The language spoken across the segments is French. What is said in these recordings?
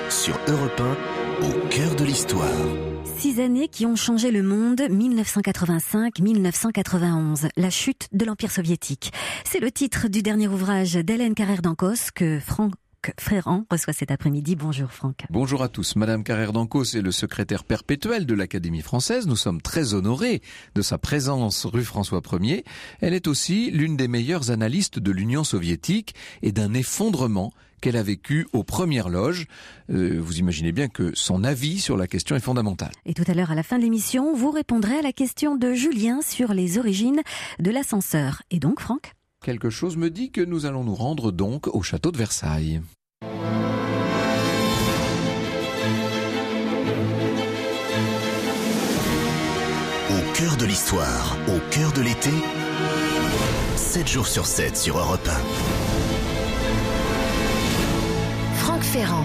sur Europe 1, au cœur de l'histoire. 6 années qui ont changé le monde, 1985-1991, la chute de l'Empire soviétique. C'est le titre du dernier ouvrage d'Hélène Carrère d'Ancos que Franck Ferrand reçoit cet après-midi. Bonjour Franck. Bonjour à tous. Madame Carrère d'Ancos est le secrétaire perpétuel de l'Académie française. Nous sommes très honorés de sa présence rue François 1er. Elle est aussi l'une des meilleures analystes de l'Union soviétique et d'un effondrement qu'elle a vécu aux premières loges. Vous imaginez bien que son avis sur la question est fondamental. Et tout à l'heure, à la fin de l'émission, vous répondrez à la question de Julien sur les origines de l'ascenseur. Et donc, Franck ? Quelque chose me dit que nous allons nous rendre donc au château de Versailles. Au cœur de l'histoire, au cœur de l'été, 7 jours sur 7 sur Europe 1. Franck Ferrand.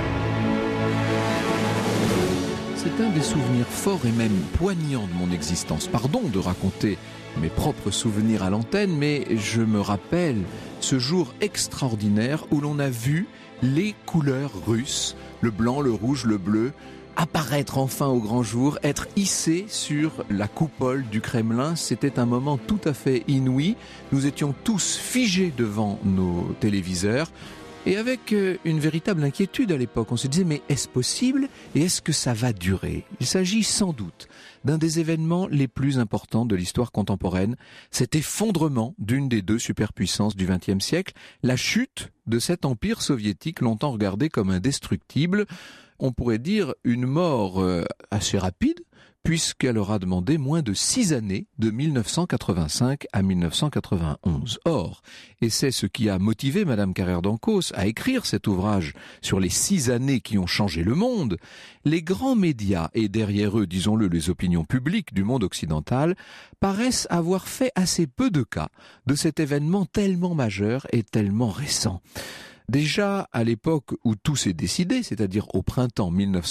C'est un des souvenirs forts et même poignants de mon existence. Pardon de raconter mes propres souvenirs à l'antenne, mais je me rappelle ce jour extraordinaire où l'on a vu les couleurs russes, le blanc, le rouge, le bleu, apparaître enfin au grand jour, être hissés sur la coupole du Kremlin. C'était un moment tout à fait inouï. Nous étions tous figés devant nos téléviseurs. Et avec une véritable inquiétude à l'époque, on se disait mais est-ce possible et est-ce que ça va durer ? Il s'agit sans doute d'un des événements les plus importants de l'histoire contemporaine, cet effondrement d'une des deux superpuissances du XXe siècle, la chute de cet empire soviétique longtemps regardé comme indestructible. On pourrait dire une mort assez rapide, puisqu'elle aura demandé moins de 6 années, de 1985 à 1991. Or, et c'est ce qui a motivé Madame Carrère d'Ancos à écrire cet ouvrage sur les 6 années qui ont changé le monde, les grands médias, et derrière eux, disons-le, les opinions publiques du monde occidental, paraissent avoir fait assez peu de cas de cet événement tellement majeur et tellement récent. Déjà, à l'époque où tout s'est décidé, c'est-à-dire au printemps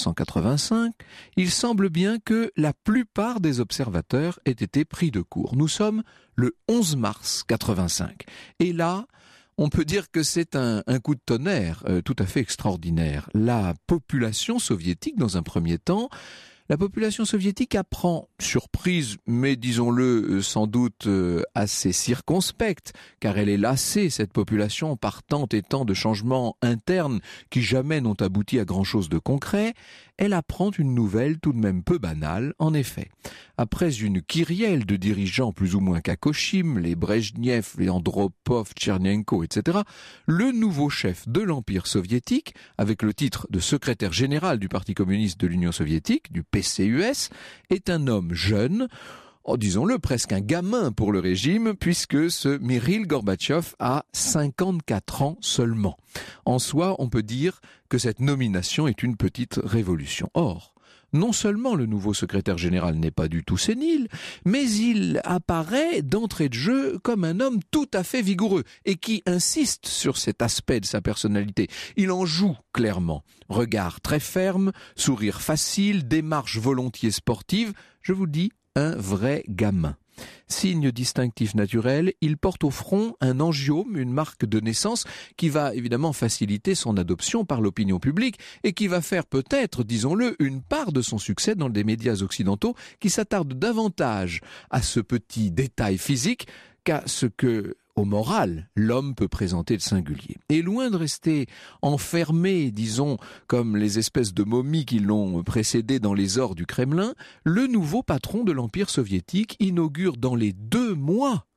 1985, il semble bien que la plupart des observateurs aient été pris de court. Nous sommes le 11 mars 85. Et là, on peut dire que c'est un coup de tonnerre tout à fait extraordinaire. La population soviétique, dans un premier temps, la population soviétique apprend, surprise, mais disons-le sans doute assez circonspecte, car elle est lassée, cette population, par tant et tant de changements internes qui jamais n'ont abouti à grand-chose de concret, elle apprend une nouvelle tout de même peu banale. En effet, après une kyrielle de dirigeants plus ou moins kakoshim, les Brejnev, les Andropov, Tchernenko, etc., le nouveau chef de l'Empire soviétique, avec le titre de secrétaire général du Parti communiste de l'Union soviétique, du PCUS, est un homme jeune, disons-le, presque un gamin pour le régime, puisque ce Mikhaïl Gorbatchev a 54 ans seulement. En soi, on peut dire que cette nomination est une petite révolution. Or, non seulement le nouveau secrétaire général n'est pas du tout sénile, mais il apparaît d'entrée de jeu comme un homme tout à fait vigoureux et qui insiste sur cet aspect de sa personnalité. Il en joue clairement. Regard très ferme, sourire facile, démarche volontiers sportive. Je vous dis, un vrai gamin. Signe distinctif naturel, il porte au front un angiome, une marque de naissance qui va évidemment faciliter son adoption par l'opinion publique et qui va faire peut-être, disons-le, une part de son succès dans les médias occidentaux qui s'attardent davantage à ce petit détail physique qu'à ce que, au moral, l'homme peut présenter de singulier. Et loin de rester enfermé, disons, comme les espèces de momies qui l'ont précédé dans les ors du Kremlin, le nouveau patron de l'Empire soviétique inaugure dans les 2 mois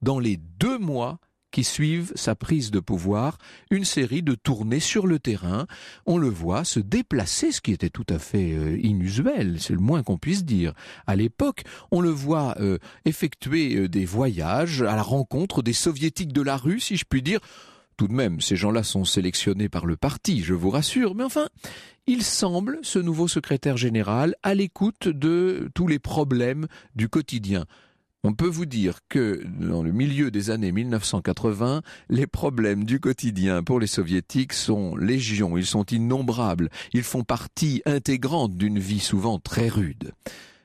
qui suivent sa prise de pouvoir, une série de tournées sur le terrain. On le voit se déplacer, ce qui était tout à fait inusuel, c'est le moins qu'on puisse dire. À l'époque, on le voit effectuer des voyages à la rencontre des soviétiques de la rue, si je puis dire. Tout de même, ces gens-là sont sélectionnés par le parti, je vous rassure, mais enfin, il semble, ce nouveau secrétaire général, à l'écoute de tous les problèmes du quotidien. On peut vous dire que dans le milieu des années 1980, les problèmes du quotidien pour les soviétiques sont légion, ils sont innombrables, ils font partie intégrante d'une vie souvent très rude.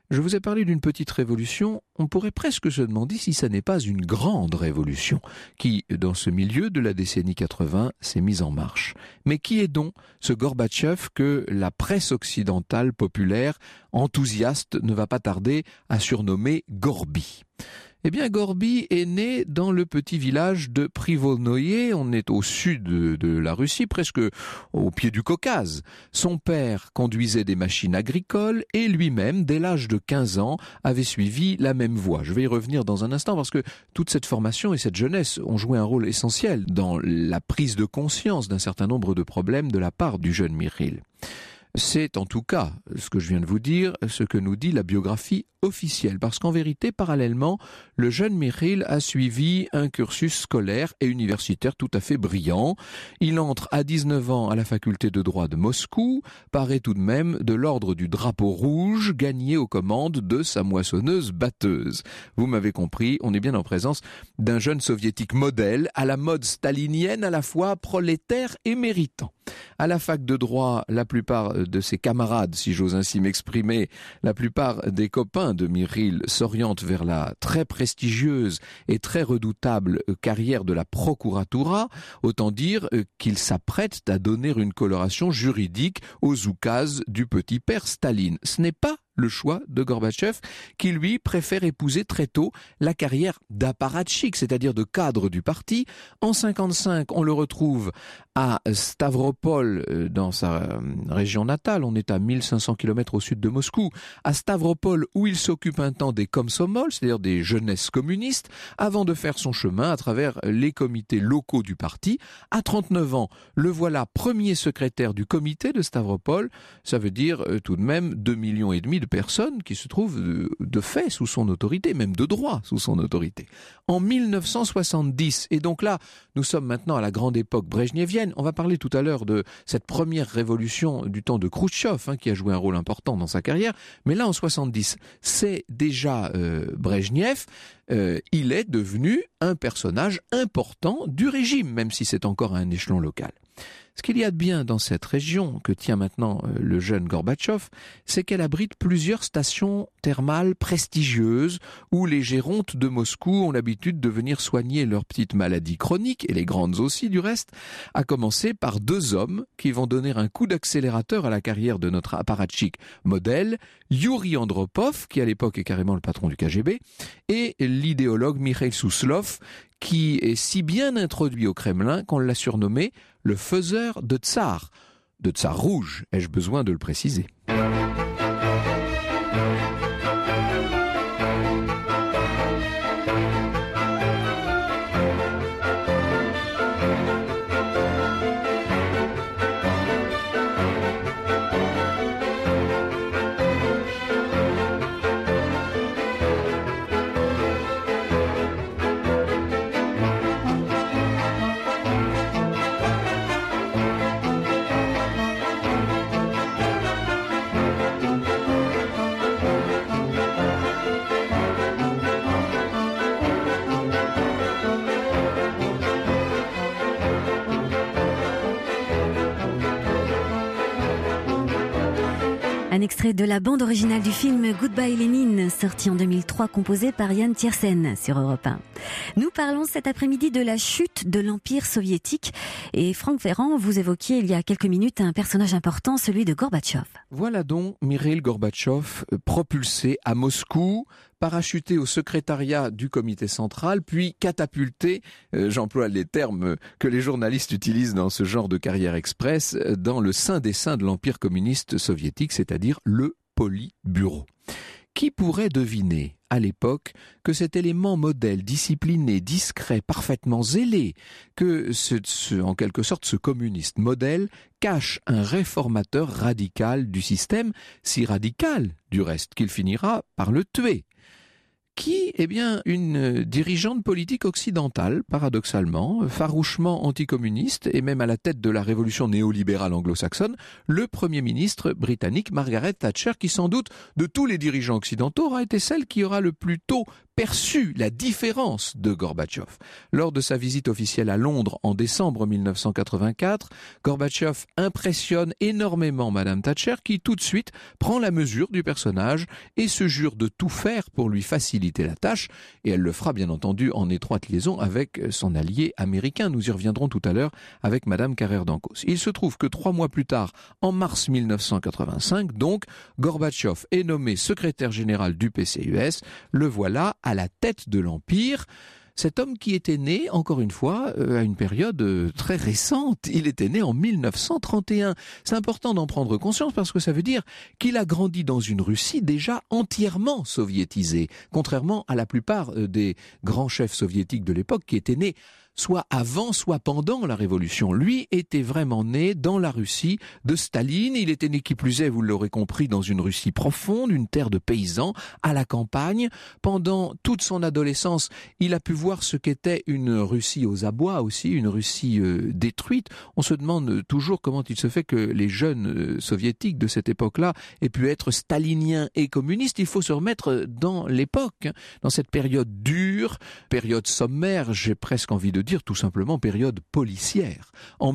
Je vous ai parlé d'une petite révolution, on pourrait presque se demander si ça n'est pas une grande révolution qui, dans ce milieu de la décennie 80, s'est mise en marche. Mais qui est donc ce Gorbatchev que la presse occidentale populaire, enthousiaste, ne va pas tarder à surnommer Gorby ? Eh bien, Gorby est né dans le petit village de Privolnoye, on est au sud de la Russie, presque au pied du Caucase. Son père conduisait des machines agricoles et lui-même, dès l'âge de 15 ans, avait suivi la même voie. Je vais y revenir dans un instant parce que toute cette formation et cette jeunesse ont joué un rôle essentiel dans la prise de conscience d'un certain nombre de problèmes de la part du jeune Mikhaïl. C'est en tout cas, ce que je viens de vous dire, ce que nous dit la biographie officielle. Parce qu'en vérité, parallèlement, le jeune Mikhaïl a suivi un cursus scolaire et universitaire tout à fait brillant. Il entre à 19 ans à la faculté de droit de Moscou, paraît tout de même de l'ordre du drapeau rouge, gagné aux commandes de sa moissonneuse-batteuse. Vous m'avez compris, on est bien en présence d'un jeune soviétique modèle, à la mode stalinienne, à la fois prolétaire et méritant. À la fac de droit, la plupart de ses camarades, si j'ose ainsi m'exprimer, la plupart des copains de Mikhaïl s'orientent vers la très prestigieuse et très redoutable carrière de la procuratura, autant dire qu'il s'apprête à donner une coloration juridique aux oukases du petit père Staline. Ce n'est pas le choix de Gorbatchev, qui lui préfère épouser très tôt la carrière d'apparatchik, c'est-à-dire de cadre du parti. En 55, on le retrouve à Stavropol, dans sa région natale, on est à 1500 km au sud de Moscou, à Stavropol où il s'occupe un temps des komsomols, c'est-à-dire des jeunesses communistes, avant de faire son chemin à travers les comités locaux du parti. À 39 ans, le voilà premier secrétaire du comité de Stavropol, ça veut dire tout de même 2,5 millions de personnes qui se trouvent de fait sous son autorité, même de droit sous son autorité. En 1970, et donc là, nous sommes maintenant à la grande époque brejnevienne, on va parler tout à l'heure de cette première révolution du temps de Khrouchtchev, qui a joué un rôle important dans sa carrière, mais là en 70, c'est déjà Brejnev, il est devenu un personnage important du régime, même si c'est encore à un échelon local. Ce qu'il y a de bien dans cette région que tient maintenant le jeune Gorbatchev, c'est qu'elle abrite plusieurs stations thermales prestigieuses où les gérontes de Moscou ont l'habitude de venir soigner leurs petites maladies chroniques, et les grandes aussi du reste, à commencer par 2 hommes qui vont donner un coup d'accélérateur à la carrière de notre apparatchik modèle, Yuri Andropov, qui à l'époque est carrément le patron du KGB, et l'idéologue Mikhail Suslov, qui est si bien introduit au Kremlin qu'on l'a surnommé le faiseur de tsar rouge, ai-je besoin de le préciser. Un extrait de la bande originale du film Goodbye Lénine, sorti en 2003, composé par Yann Tiersen sur Europe 1. Nous parlons cet après-midi de la chute de l'Empire soviétique. Et Franck Ferrand, vous évoquiez il y a quelques minutes un personnage important, celui de Gorbatchev. Voilà donc Mikhaïl Gorbatchev propulsé à Moscou, parachuté au secrétariat du comité central, puis catapulté, j'emploie les termes que les journalistes utilisent dans ce genre de carrière express, dans le sein des seins de l'Empire communiste soviétique, c'est-à-dire le Politburo. Qui pourrait deviner, à l'époque, que cet élément modèle, discipliné, discret, parfaitement zélé, que en quelque sorte ce communiste modèle cache un réformateur radical du système, si radical du reste qu'il finira par le tuer. qui, une dirigeante politique occidentale, paradoxalement, farouchement anticommuniste et même à la tête de la révolution néolibérale anglo-saxonne, le Premier ministre britannique Margaret Thatcher, qui sans doute de tous les dirigeants occidentaux aura été celle qui aura le plus tôt perçu la différence de Gorbatchev. Lors de sa visite officielle à Londres en décembre 1984, Gorbatchev impressionne énormément Madame Thatcher qui tout de suite prend la mesure du personnage et se jure de tout faire pour lui faciliter la tâche, et elle le fera bien entendu en étroite liaison avec son allié américain. Nous y reviendrons tout à l'heure avec Madame Carrère d'Ancos. Il se trouve que 3 mois plus tard, en mars 1985, donc, Gorbatchev est nommé secrétaire général du PCUS. Le voilà à la tête de l'Empire. Cet homme qui était né, encore une fois, à une période très récente. Il était né en 1931. C'est important d'en prendre conscience parce que ça veut dire qu'il a grandi dans une Russie déjà entièrement soviétisée, contrairement à la plupart des grands chefs soviétiques de l'époque qui étaient nés soit avant, soit pendant la Révolution. Lui était vraiment né dans la Russie de Staline. Il était né, qui plus est, vous l'aurez compris, dans une Russie profonde, une terre de paysans, à la campagne. Pendant toute son adolescence, il a pu voir ce qu'était une Russie aux abois aussi, une Russie détruite. On se demande toujours comment il se fait que les jeunes soviétiques de cette époque-là aient pu être staliniens et communistes. Il faut se remettre dans l'époque, dans cette période dure, période sommaire, j'ai presque envie de dire tout simplement période policière. En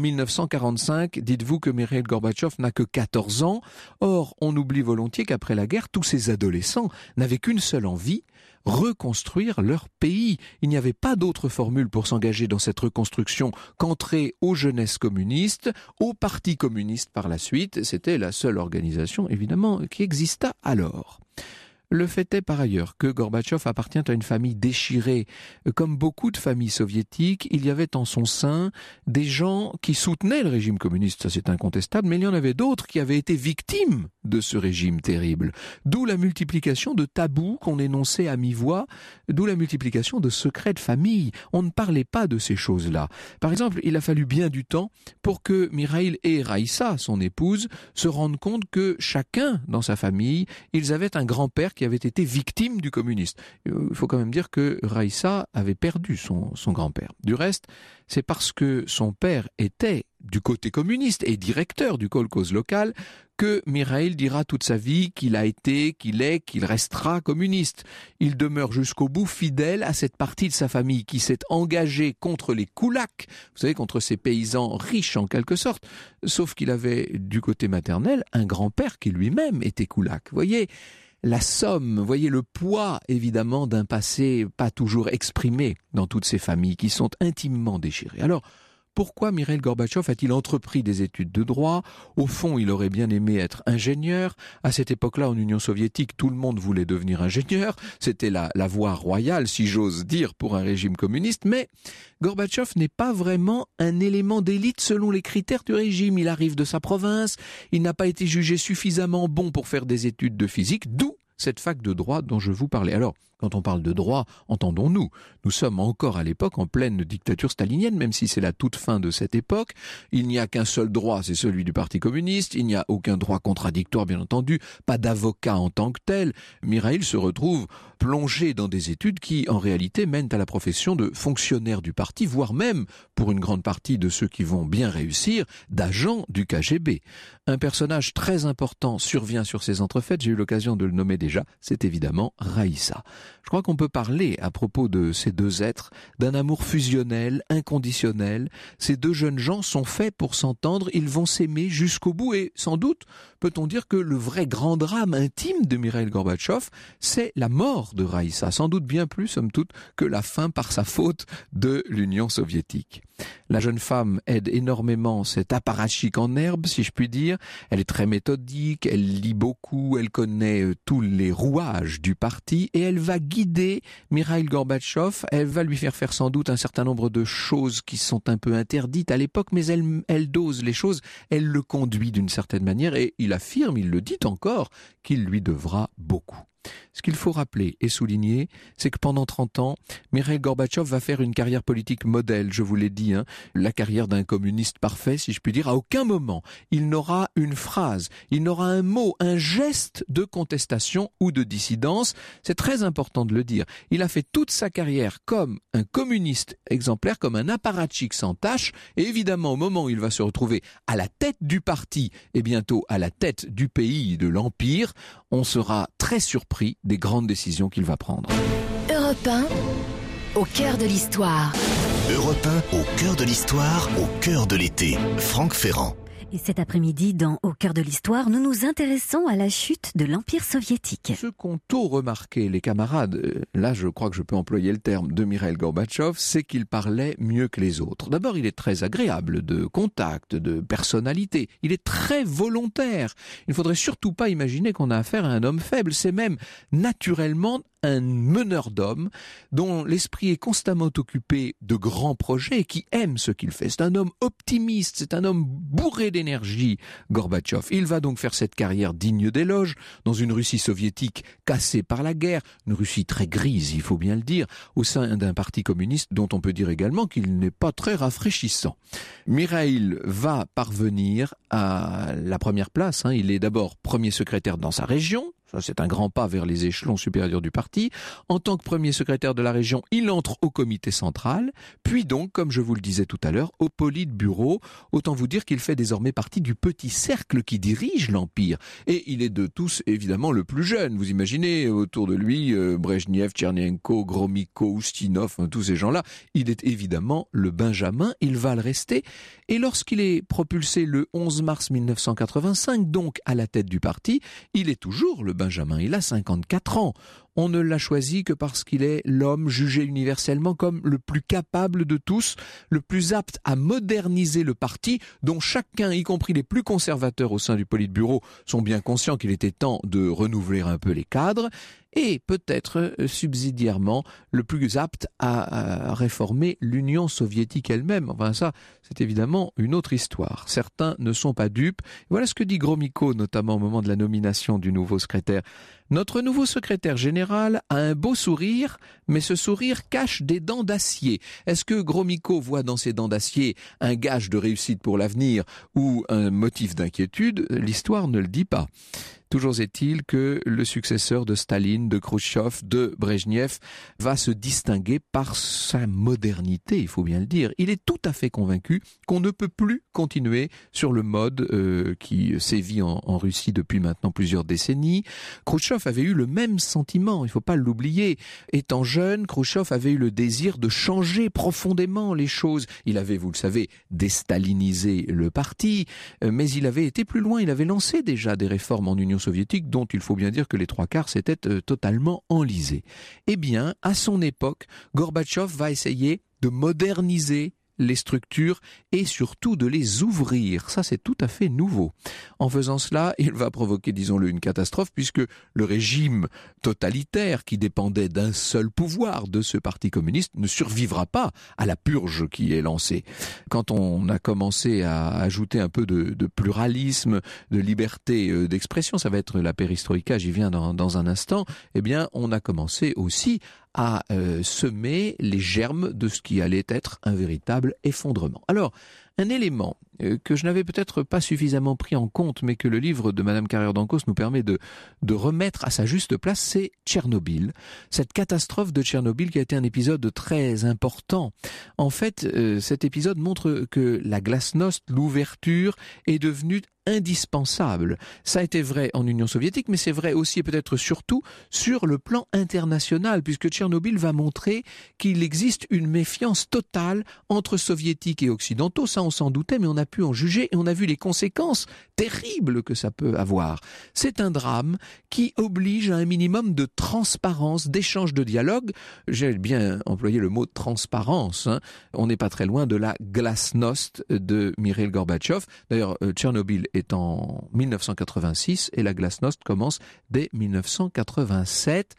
1945, dites-vous que Mikhaïl Gorbatchev n'a que 14 ans. Or, on oublie volontiers qu'après la guerre, tous ces adolescents n'avaient qu'une seule envie, reconstruire leur pays. Il n'y avait pas d'autre formule pour s'engager dans cette reconstruction qu'entrer aux jeunesses communistes, au Parti communiste par la suite. C'était la seule organisation, évidemment, qui exista alors. Le fait est par ailleurs que Gorbatchev appartient à une famille déchirée. Comme beaucoup de familles soviétiques, il y avait en son sein des gens qui soutenaient le régime communiste, ça c'est incontestable, mais il y en avait d'autres qui avaient été victimes de ce régime terrible. D'où la multiplication de tabous qu'on énonçait à mi-voix, d'où la multiplication de secrets de famille. On ne parlait pas de ces choses-là. Par exemple, il a fallu bien du temps pour que Mikhaïl et Raïssa, son épouse, se rendent compte que chacun dans sa famille, ils avaient un grand-père qui avait été victime du communisme. Il faut quand même dire que Raïssa avait perdu son grand-père. Du reste, c'est parce que son père était du côté communiste et directeur du kolkhoz local que Mikhaïl dira toute sa vie qu'il a été, qu'il est, qu'il restera communiste. Il demeure jusqu'au bout fidèle à cette partie de sa famille qui s'est engagée contre les koulaks, vous savez, contre ces paysans riches en quelque sorte, sauf qu'il avait du côté maternel un grand-père qui lui-même était koulak. Vous voyez la somme, voyez le poids évidemment d'un passé pas toujours exprimé dans toutes ces familles qui sont intimement déchirées. Alors, pourquoi Mikhaïl Gorbatchev a-t-il entrepris des études de droit? Au fond, il aurait bien aimé être ingénieur. À cette époque-là, en Union soviétique, tout le monde voulait devenir ingénieur. C'était la voie royale, si j'ose dire, pour un régime communiste. Mais Gorbatchev n'est pas vraiment un élément d'élite selon les critères du régime. Il arrive de sa province, il n'a pas été jugé suffisamment bon pour faire des études de physique, d'où cette fac de droit dont je vous parlais. Alors, quand on parle de droit, entendons-nous, nous sommes encore à l'époque en pleine dictature stalinienne, même si c'est la toute fin de cette époque. Il n'y a qu'un seul droit, c'est celui du Parti communiste. Il n'y a aucun droit contradictoire, bien entendu, pas d'avocat en tant que tel. Mikhaïl se retrouve plongé dans des études qui, en réalité, mènent à la profession de fonctionnaire du parti, voire même, pour une grande partie de ceux qui vont bien réussir, d'agent du KGB. Un personnage très important survient sur ces entrefaites, j'ai eu l'occasion de le nommer déjà, c'est évidemment Raïssa. Je crois qu'on peut parler, à propos de ces deux êtres, d'un amour fusionnel, inconditionnel. Ces deux jeunes gens sont faits pour s'entendre, ils vont s'aimer jusqu'au bout et sans doute, peut-on dire que le vrai grand drame intime de Mikhaïl Gorbatchev, c'est la mort de Raïssa, sans doute bien plus, somme toute, que la fin par sa faute de l'Union soviétique. La jeune femme aide énormément cet apparatchik en herbe, si je puis dire. Elle est très méthodique, elle lit beaucoup, elle connaît tous les rouages du parti et elle va guider Mikhaïl Gorbatchev. Elle va lui faire sans doute un certain nombre de choses qui sont un peu interdites à l'époque, mais elle dose les choses, elle le conduit d'une certaine manière et il affirme, il le dit encore, qu'il lui devra beaucoup. Ce qu'il faut rappeler et souligner, c'est que pendant 30 ans, Mikhaïl Gorbatchev va faire une carrière politique modèle, je vous l'ai dit, la carrière d'un communiste parfait, si je puis dire. À aucun moment, il n'aura une phrase, il n'aura un mot, un geste de contestation ou de dissidence. C'est très important de le dire. Il a fait toute sa carrière comme un communiste exemplaire, comme un apparatchik sans tâche, et évidemment, au moment où il va se retrouver à la tête du parti et bientôt à la tête du pays, de l'Empire, on sera très surpris des grandes décisions qu'il va prendre. Europe 1, au cœur de l'histoire. Europe 1, au cœur de l'histoire, au cœur de l'été. Franck Ferrand. Et cet après-midi, dans Au cœur de l'histoire, nous nous intéressons à la chute de l'Empire soviétique. Ce qu'ont tôt remarqué les camarades, là je crois que je peux employer le terme de Mikhaïl Gorbatchev, c'est qu'il parlait mieux que les autres. D'abord, il est très agréable de contact, de personnalité. Il est très volontaire. Il ne faudrait surtout pas imaginer qu'on a affaire à un homme faible. C'est même naturellement un meneur d'hommes dont l'esprit est constamment occupé de grands projets et qui aime ce qu'il fait. C'est un homme optimiste, c'est un homme bourré d'énergie, Gorbatchev. Il va donc faire cette carrière digne d'éloge dans une Russie soviétique cassée par la guerre, une Russie très grise, il faut bien le dire, au sein d'un parti communiste dont on peut dire également qu'il n'est pas très rafraîchissant. Mikhaïl va parvenir à la première place. Il est d'abord premier secrétaire dans sa région. Ça, c'est un grand pas vers les échelons supérieurs du parti. En tant que premier secrétaire de la région, il entre au comité central, puis donc, comme je vous le disais tout à l'heure, au Politburo. Autant vous dire qu'il fait désormais partie du petit cercle qui dirige l'Empire. Et il est de tous, évidemment, le plus jeune. Vous imaginez, autour de lui, Brejnev, Tchernenko, Gromyko, Ustinov, tous ces gens-là. Il est évidemment le Benjamin, il va le rester. Et lorsqu'il est propulsé le 11 mars 1985, donc à la tête du parti, il est toujours le Benjamin, il a 54 ans. On ne l'a choisi que parce qu'il est l'homme jugé universellement comme le plus capable de tous, le plus apte à moderniser le parti, dont chacun, y compris les plus conservateurs au sein du Politburo, sont bien conscients qu'il était temps de renouveler un peu les cadres, et peut-être subsidiairement le plus apte à réformer l'Union soviétique elle-même. Enfin ça, c'est évidemment une autre histoire. Certains ne sont pas dupes. Voilà ce que dit Gromyko, notamment au moment de la nomination du nouveau secrétaire. Notre nouveau secrétaire général a un beau sourire, mais ce sourire cache des dents d'acier. Est-ce que Gromyko voit dans ces dents d'acier un gage de réussite pour l'avenir ou un motif d'inquiétude? L'histoire ne le dit pas. Toujours est-il que le successeur de Staline, de Khrouchtchev, de Brejnev va se distinguer par sa modernité, il faut bien le dire. Il est tout à fait convaincu qu'on ne peut plus continuer sur le mode qui sévit en Russie depuis maintenant plusieurs décennies. Khrouchtchev avait eu le même sentiment, il ne faut pas l'oublier. Étant jeune, Khrouchtchev avait eu le désir de changer profondément les choses. Il avait, vous le savez, déstalinisé le parti, mais il avait été plus loin, il avait lancé déjà des réformes en Union soviétique dont il faut bien dire que les trois quarts s'étaient totalement enlisés. Eh bien, à son époque, Gorbatchev va essayer de moderniser les structures et surtout de les ouvrir. Ça, c'est tout à fait nouveau. En faisant cela, il va provoquer, disons-le, une catastrophe puisque le régime totalitaire qui dépendait d'un seul pouvoir de ce parti communiste ne survivra pas à la purge qui est lancée. Quand on a commencé à ajouter un peu de pluralisme, de liberté d'expression, ça va être la perestroïka, j'y viens dans un instant, eh bien, on a commencé aussi à semer les germes de ce qui allait être un véritable effondrement. Alors, un élément que je n'avais peut-être pas suffisamment pris en compte, mais que le livre de Madame Carrère-Dancos nous permet de remettre à sa juste place, c'est Tchernobyl. Cette catastrophe de Tchernobyl qui a été un épisode très important. En fait, cet épisode montre que la glasnost, l'ouverture, est devenue indispensable. Ça a été vrai en Union soviétique, mais c'est vrai aussi et peut-être surtout sur le plan international, puisque Tchernobyl va montrer qu'il existe une méfiance totale entre soviétiques et occidentaux. Ça, on s'en doutait, mais on a pu en juger et on a vu les conséquences terribles que ça peut avoir. C'est un drame qui oblige à un minimum de transparence, d'échange, de dialogue. J'ai bien employé le mot transparence. On n'est pas très loin de la glasnost de Mikhaïl Gorbatchev. D'ailleurs, Tchernobyl est en 1986 et la glasnost commence dès 1987.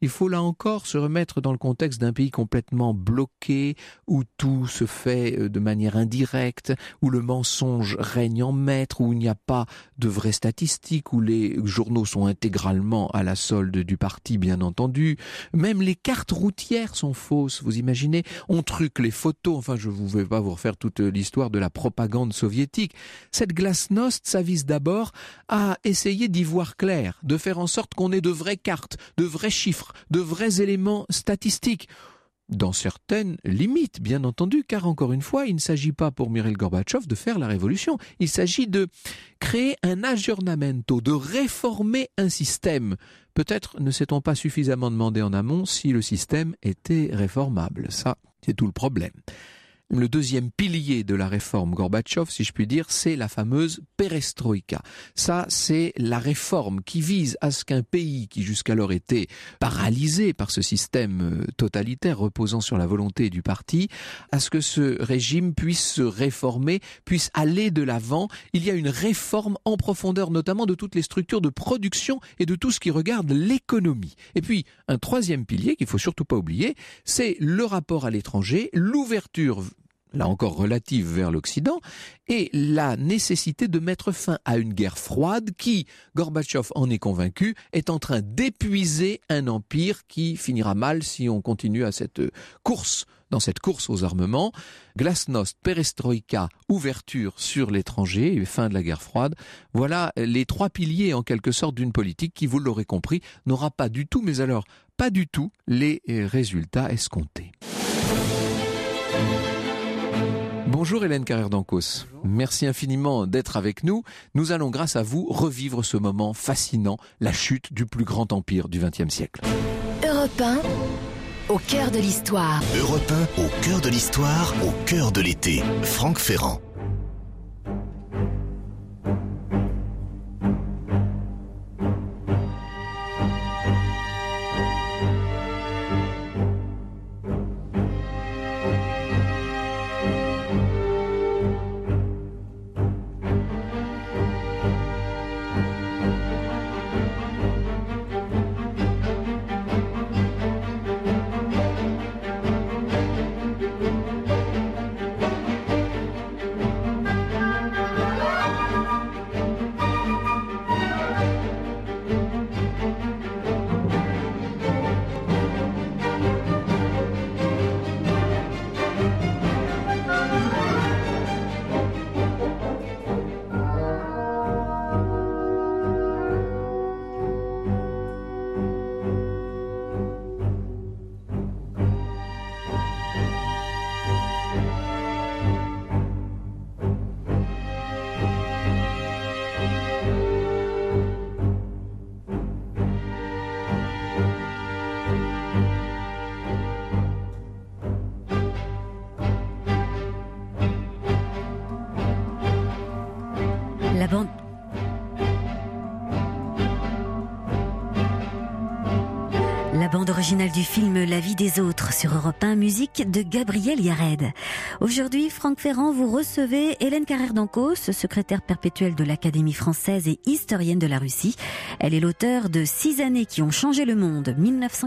Il faut là encore se remettre dans le contexte d'un pays complètement bloqué, où tout se fait de manière indirecte, où le mensonge règne en maître, où il n'y a pas de vraies statistiques, où les journaux sont intégralement à la solde du parti, bien entendu. Même les cartes routières sont fausses, vous imaginez? On truque les photos, enfin je ne vais pas vous refaire toute l'histoire de la propagande soviétique. Cette glasnost, ça vise d'abord à essayer d'y voir clair, de faire en sorte qu'on ait de vraies cartes, de vrais chiffres, de vrais éléments statistiques. Dans certaines limites, bien entendu, car encore une fois, il ne s'agit pas pour Mikhaïl Gorbatchev de faire la révolution. Il s'agit de créer un aggiornamento, de réformer un système. Peut-être ne s'est-on pas suffisamment demandé en amont si le système était réformable. Ça, c'est tout le problème. Le deuxième pilier de la réforme Gorbatchev, si je puis dire, c'est la fameuse perestroïka. Ça, c'est la réforme qui vise à ce qu'un pays qui jusqu'alors était paralysé par ce système totalitaire reposant sur la volonté du parti, à ce que ce régime puisse se réformer, puisse aller de l'avant. Il y a une réforme en profondeur, notamment de toutes les structures de production et de tout ce qui regarde l'économie. Et puis, un troisième pilier qu'il ne faut surtout pas oublier, c'est le rapport à l'étranger, l'ouverture là encore relative vers l'Occident, et la nécessité de mettre fin à une guerre froide qui, Gorbatchev en est convaincu, est en train d'épuiser un empire qui finira mal si on continue dans cette course aux armements. Glasnost, perestroïka, ouverture sur l'étranger et fin de la guerre froide. Voilà les trois piliers en quelque sorte d'une politique qui, vous l'aurez compris, n'aura pas du tout, mais alors pas du tout, les résultats escomptés. Bonjour Hélène Carrère-Dancos. Merci infiniment d'être avec nous. Nous allons, grâce à vous, revivre ce moment fascinant, la chute du plus grand empire du XXe siècle. Europe 1, au cœur de l'histoire. Europe 1, au cœur de l'histoire, au cœur de l'été. Franck Ferrand. La bande originale du film La vie des autres sur Europe 1, musique de Gabriel Yared. Aujourd'hui, Franck Ferrand, vous recevez Hélène Carrère-Dancos, secrétaire perpétuelle de l'Académie française et historienne de la Russie. Elle est l'auteure de 6 années qui ont changé le monde,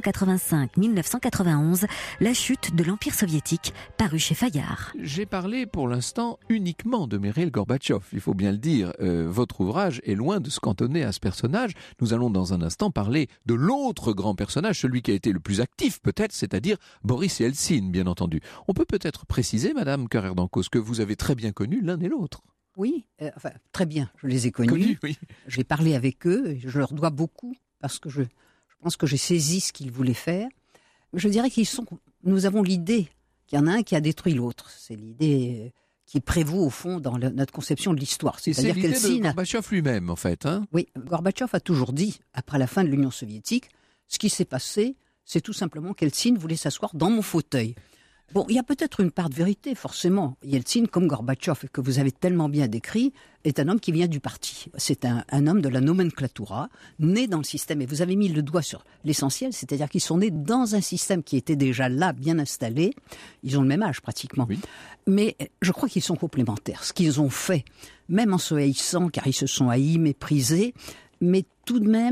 1985-1991, la chute de l'Empire soviétique, paru chez Fayard. J'ai parlé pour l'instant uniquement de Mikhaïl Gorbatchev, il faut bien le dire. Votre ouvrage est loin de se cantonner à ce personnage. Nous allons dans un instant parler de l'autre grand personnage, celui qui a été le plus actif peut-être, c'est-à-dire Boris Eltsine, bien entendu. On peut peut-être préciser, Madame Carrère-Dancos, que vous avez très bien connu l'un et l'autre. Oui, très bien, je les ai connus. Oui. J'ai parlé avec eux, et je leur dois beaucoup, parce que je pense que j'ai saisi ce qu'ils voulaient faire. Je dirais nous avons l'idée qu'il y en a un qui a détruit l'autre. C'est l'idée qui prévaut au fond dans notre conception de l'histoire. C'est l'idée de Gorbatchev lui-même, en fait. Hein. Oui, Gorbatchev a toujours dit, après la fin de l'Union soviétique, ce qui s'est passé, c'est tout simplement qu'Eltsine voulait s'asseoir dans mon fauteuil. Bon, il y a peut-être une part de vérité, forcément. Eltsine, comme Gorbatchev, que vous avez tellement bien décrit, est un homme qui vient du parti. C'est un homme de la nomenclatura, né dans le système. Et vous avez mis le doigt sur l'essentiel, c'est-à-dire qu'ils sont nés dans un système qui était déjà là, bien installé. Ils ont le même âge, pratiquement. Oui. Mais je crois qu'ils sont complémentaires. Ce qu'ils ont fait, même en se haïssant, car ils se sont haïs, méprisés, mais tout de même,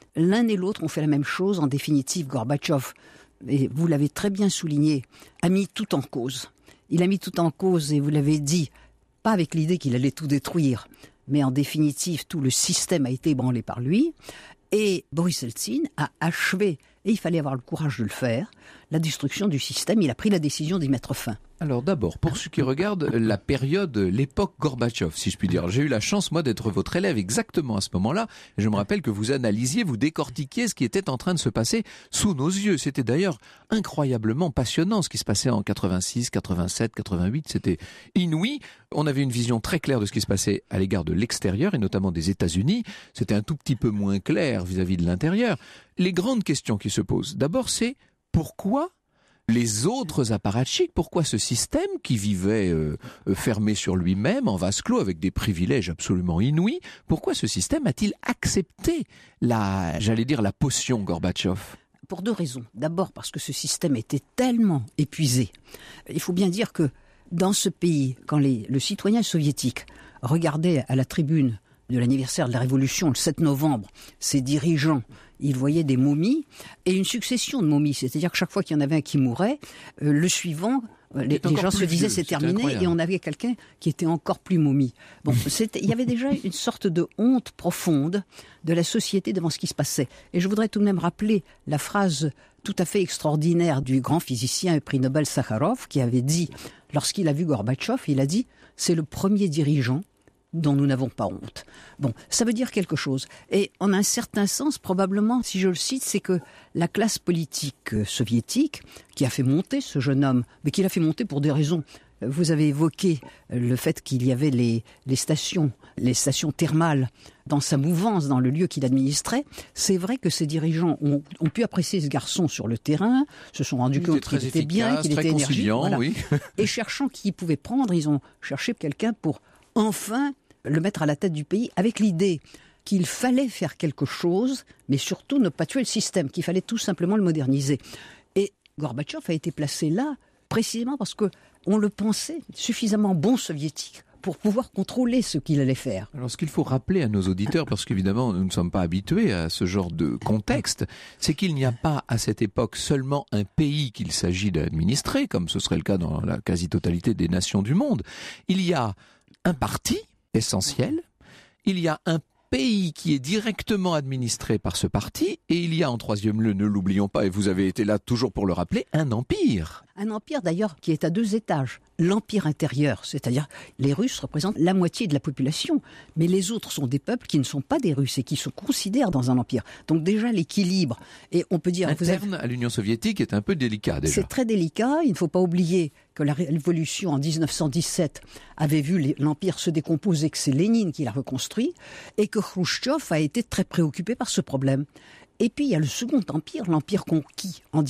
l'un et l'autre ont fait la même chose. En définitive, Gorbatchev, et vous l'avez très bien souligné, a mis tout en cause. Il a mis tout en cause, et vous l'avez dit, pas avec l'idée qu'il allait tout détruire, mais en définitive, tout le système a été ébranlé par lui. Et Boris Eltsine a achevé, et il fallait avoir le courage de le faire, la destruction du système. Il a pris la décision d'y mettre fin. Alors d'abord, pour ceux qui regardent la période, l'époque Gorbatchev, si je puis dire, j'ai eu la chance, moi, d'être votre élève exactement à ce moment-là. Et je me rappelle que vous analysiez, vous décortiquiez ce qui était en train de se passer sous nos yeux. C'était d'ailleurs incroyablement passionnant, ce qui se passait en 86, 87, 88. C'était inouï. On avait une vision très claire de ce qui se passait à l'égard de l'extérieur, et notamment des États-Unis. C'était un tout petit peu moins clair vis-à-vis de l'intérieur. Les grandes questions qui se posent, d'abord, c'est pourquoi les autres apparatchiks, pourquoi ce système qui vivait fermé sur lui-même, en vase clos, avec des privilèges absolument inouïs, pourquoi ce système a-t-il accepté la potion Gorbatchev ? Pour 2 raisons. D'abord parce que ce système était tellement épuisé. Il faut bien dire que dans ce pays, quand le citoyen soviétique regardait à la tribune de l'anniversaire de la Révolution, le 7 novembre, ses dirigeants, il voyait des momies et une succession de momies. C'est-à-dire que chaque fois qu'il y en avait un qui mourait, le suivant, les gens se disaient c'est terminé, et on avait quelqu'un qui était encore plus momie. Bon, il y avait déjà une sorte de honte profonde de la société devant ce qui se passait. Et je voudrais tout de même rappeler la phrase tout à fait extraordinaire du grand physicien et prix Nobel Sakharov, qui avait dit, lorsqu'il a vu Gorbatchev, il a dit « c'est le premier dirigeant dont nous n'avons pas honte ». Bon, ça veut dire quelque chose. Et en un certain sens, probablement, si je le cite, c'est que la classe politique soviétique, qui a fait monter ce jeune homme, mais qui l'a fait monter pour des raisons. Vous avez évoqué le fait qu'il y avait les stations thermales dans sa mouvance, dans le lieu qu'il administrait. C'est vrai que ces dirigeants ont pu apprécier ce garçon sur le terrain, se sont rendus compte qu'il était bien, qu'il était énergique. Voilà. Oui. Et cherchant qui ils pouvaient prendre, ils ont cherché quelqu'un pour enfin le mettre à la tête du pays, avec l'idée qu'il fallait faire quelque chose, mais surtout ne pas tuer le système, qu'il fallait tout simplement le moderniser. Et Gorbatchev a été placé là, précisément parce qu'on le pensait suffisamment bon soviétique pour pouvoir contrôler ce qu'il allait faire. Alors ce qu'il faut rappeler à nos auditeurs, parce qu'évidemment nous ne sommes pas habitués à ce genre de contexte, c'est qu'il n'y a pas à cette époque seulement un pays qu'il s'agit d'administrer, comme ce serait le cas dans la quasi-totalité des nations du monde. Il y a un parti essentiel, il y a un pays qui est directement administré par ce parti, et il y a en troisième lieu, ne l'oublions pas, et vous avez été là toujours pour le rappeler, un empire. Un empire d'ailleurs qui est à 2 étages. L'empire intérieur, c'est-à-dire les Russes représentent la moitié de la population, mais les autres sont des peuples qui ne sont pas des Russes et qui se considèrent dans un empire. Donc déjà l'équilibre, et on peut dire... Interne à l'Union soviétique est un peu délicat déjà. C'est très délicat, il ne faut pas oublier que la révolution en 1917 avait vu l'empire se décomposer, que c'est Lénine qui l'a reconstruit, et que Khrouchtchev a été très préoccupé par ce problème. Et puis il y a le second empire, l'empire conquis en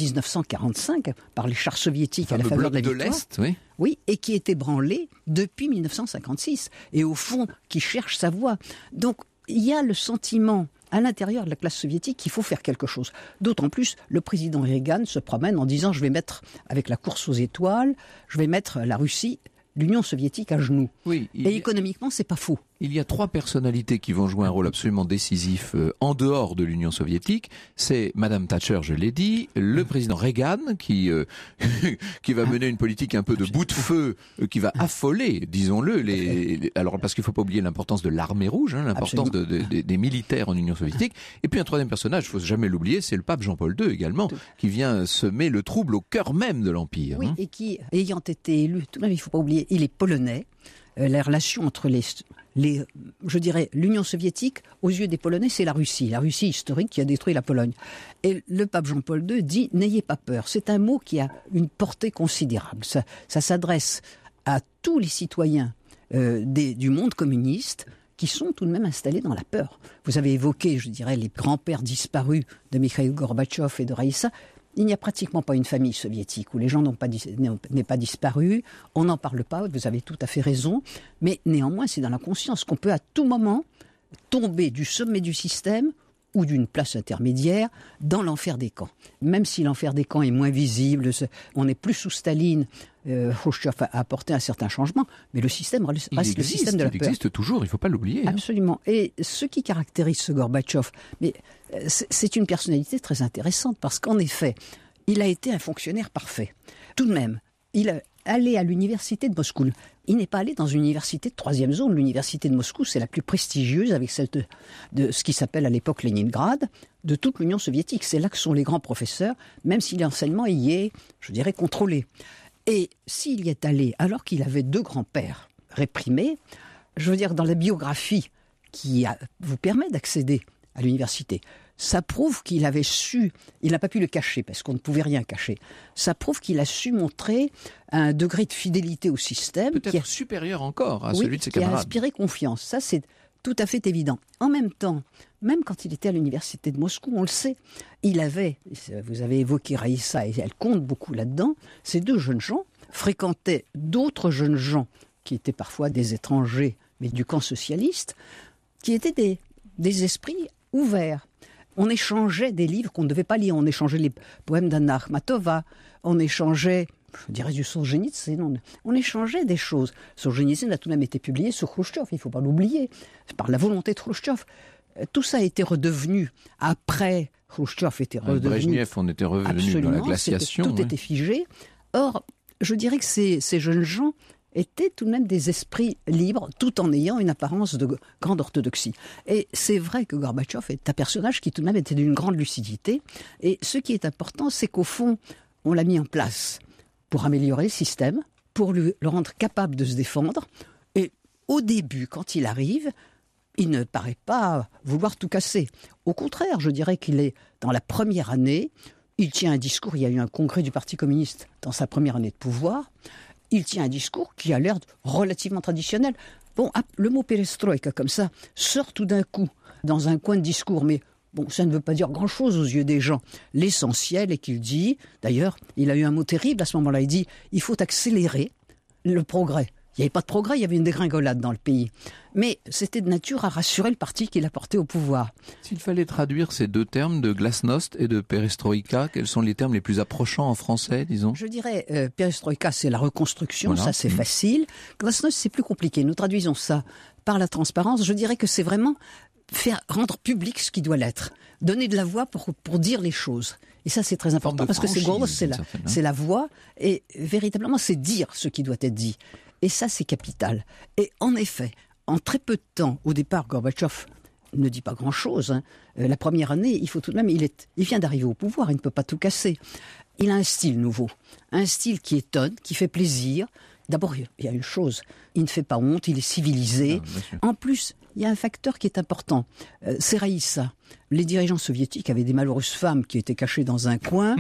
1945 par les chars soviétiques à la faveur de la victoire. L'Est, oui. Oui, et qui est ébranlé depuis 1956, et au fond qui cherche sa voie. Donc il y a le sentiment à l'intérieur de la classe soviétique qu'il faut faire quelque chose. D'autant plus, le président Reagan se promène en disant « je vais mettre, avec la course aux étoiles, je vais mettre la Russie, l'Union soviétique à genoux ». Oui, et économiquement, c'est pas faux. Il y a 3 personnalités qui vont jouer un rôle absolument décisif en dehors de l'Union soviétique. C'est Madame Thatcher, je l'ai dit, le président Reagan qui va mener une politique un peu de bout de feu, qui va affoler, disons-le, alors parce qu'il ne faut pas oublier l'importance de l'armée rouge, l'importance des militaires en Union soviétique. Et puis un troisième personnage, il ne faut jamais l'oublier, c'est le pape Jean-Paul II également, qui vient semer le trouble au cœur même de l'Empire. Oui, et qui, ayant été élu, tout de même il ne faut pas oublier, il est polonais. La relation entre je dirais, l'Union soviétique, aux yeux des Polonais, c'est la Russie historique qui a détruit la Pologne. Et le pape Jean-Paul II dit « n'ayez pas peur ». C'est un mot qui a une portée considérable. Ça s'adresse à tous les citoyens du monde communiste qui sont tout de même installés dans la peur. Vous avez évoqué, je dirais, les grands-pères disparus de Mikhaïl Gorbatchev et de Raïssa. Il n'y a pratiquement pas une famille soviétique où les gens n'aient pas disparu. On n'en parle pas, vous avez tout à fait raison. Mais néanmoins, c'est dans la conscience qu'on peut à tout moment tomber du sommet du système ou d'une place intermédiaire dans l'enfer des camps. Même si l'enfer des camps est moins visible, on n'est plus sous Staline, Khrouchtchev a apporté un certain changement, mais le système reste le système de la peur. Il existe toujours, il ne faut pas l'oublier. Absolument. Et ce qui caractérise ce Gorbatchev, mais c'est une personnalité très intéressante, parce qu'en effet, il a été un fonctionnaire parfait. Tout de même, il est allé à l'université de Moscou. Il n'est pas allé dans une université de troisième zone. L'université de Moscou, c'est la plus prestigieuse, avec celle de ce qui s'appelle à l'époque Leningrad, de toute l'Union soviétique. C'est là que sont les grands professeurs, même si l'enseignement y est, je dirais, contrôlé. Et s'il y est allé alors qu'il avait 2 grands-pères réprimés, je veux dire, dans la biographie qui vous permet d'accéder à l'université, ça prouve qu'il avait su, il n'a pas pu le cacher parce qu'on ne pouvait rien cacher, ça prouve qu'il a su montrer un degré de fidélité au système peut-être supérieur encore à celui de ses camarades. Qui a inspiré confiance, ça c'est tout à fait évident. En même temps, même quand il était à l'université de Moscou, on le sait, il avait, vous avez évoqué Raïssa et elle compte beaucoup là-dedans, ces 2 jeunes gens fréquentaient d'autres jeunes gens qui étaient parfois des étrangers, mais du camp socialiste, qui étaient des esprits ouverts. On échangeait des livres qu'on ne devait pas lire. On échangeait les poèmes d'Anna Akhmatova, on échangeait, je dirais, du Solzhenitsyn. On échangeait des choses. Solzhenitsyn a tout de même été publié sur Khrouchtchev, il ne faut pas l'oublier, par la volonté de Khrouchtchev. Tout ça a été redevenu après. Khrouchtchev était redevenu. Brejnev, on était revenu dans la glaciation. Tout était figé. Or, je dirais que ces jeunes gens étaient tout de même des esprits libres, tout en ayant une apparence de grande orthodoxie. Et c'est vrai que Gorbatchev est un personnage qui tout de même était d'une grande lucidité. Et ce qui est important, c'est qu'au fond, on l'a mis en place pour améliorer le système, pour le rendre capable de se défendre. Et au début, quand il arrive, il ne paraît pas vouloir tout casser. Au contraire, je dirais qu'il est dans la première année, il tient un discours, il y a eu un congrès du Parti communiste dans sa première année de pouvoir. Il tient un discours qui a l'air relativement traditionnel. Bon, le mot perestroïka, comme ça, sort tout d'un coup dans un coin de discours, mais bon, ça ne veut pas dire grand-chose aux yeux des gens. L'essentiel est qu'il dit, d'ailleurs, il a eu un mot terrible à ce moment-là, il dit « il faut accélérer le progrès ». Il n'y avait pas de progrès, il y avait une dégringolade dans le pays. Mais c'était de nature à rassurer le parti qu'il a porté au pouvoir. S'il fallait traduire ces 2 termes de glasnost et de perestroïka, quels sont les termes les plus approchants en français, disons ? Je dirais, perestroïka, c'est la reconstruction, voilà. Ça c'est facile. Glasnost, c'est plus compliqué. Nous traduisons ça par la transparence. Je dirais que c'est vraiment rendre public ce qui doit l'être. Donner de la voix pour dire les choses. Et ça, c'est très important, parce que c'est la voix, et véritablement, c'est dire ce qui doit être dit. Et ça, c'est capital. Et en effet, en très peu de temps, au départ, Gorbatchev ne dit pas grand-chose. La première année, il faut tout de même, il vient d'arriver au pouvoir, il ne peut pas tout casser. Il a un style nouveau, un style qui étonne, qui fait plaisir. D'abord, il y a une chose, il ne fait pas honte, il est civilisé. En plus, il y a un facteur qui est important, c'est Raïssa. Les dirigeants soviétiques avaient des malheureuses femmes qui étaient cachées dans un coin.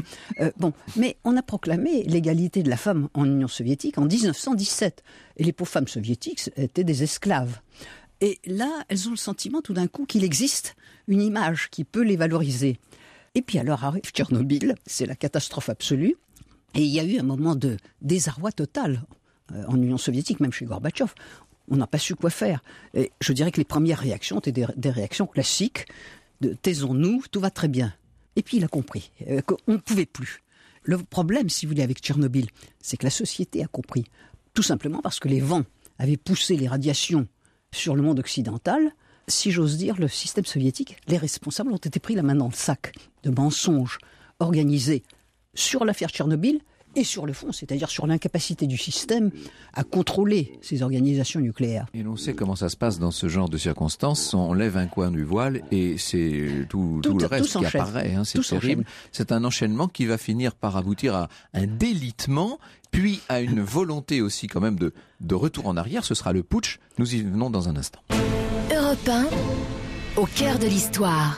Mais on a proclamé l'égalité de la femme en Union soviétique en 1917. Et les pauvres femmes soviétiques étaient des esclaves. Et là, elles ont le sentiment tout d'un coup qu'il existe une image qui peut les valoriser. Et puis alors arrive Tchernobyl, c'est la catastrophe absolue. Et il y a eu un moment de désarroi total en Union soviétique, même chez Gorbatchev. On n'a pas su quoi faire. Et je dirais que les premières réactions étaient des réactions classiques de « taisons-nous, tout va très bien ». Et puis il a compris qu'on ne pouvait plus. Le problème, si vous voulez, avec Tchernobyl, c'est que la société a compris. Tout simplement parce que les vents avaient poussé les radiations sur le monde occidental. Si j'ose dire, le système soviétique, les responsables ont été pris la main dans le sac de mensonges organisés sur l'affaire Tchernobyl et sur le fond, c'est-à-dire sur l'incapacité du système à contrôler ces organisations nucléaires. Et l'on sait comment ça se passe dans ce genre de circonstances. On lève un coin du voile et c'est tout le reste qui apparaît. C'est terrible. C'est un enchaînement qui va finir par aboutir à un délitement, puis à une volonté aussi quand même de retour en arrière. Ce sera le putsch. Nous y venons dans un instant. Europe 1, au cœur de l'histoire.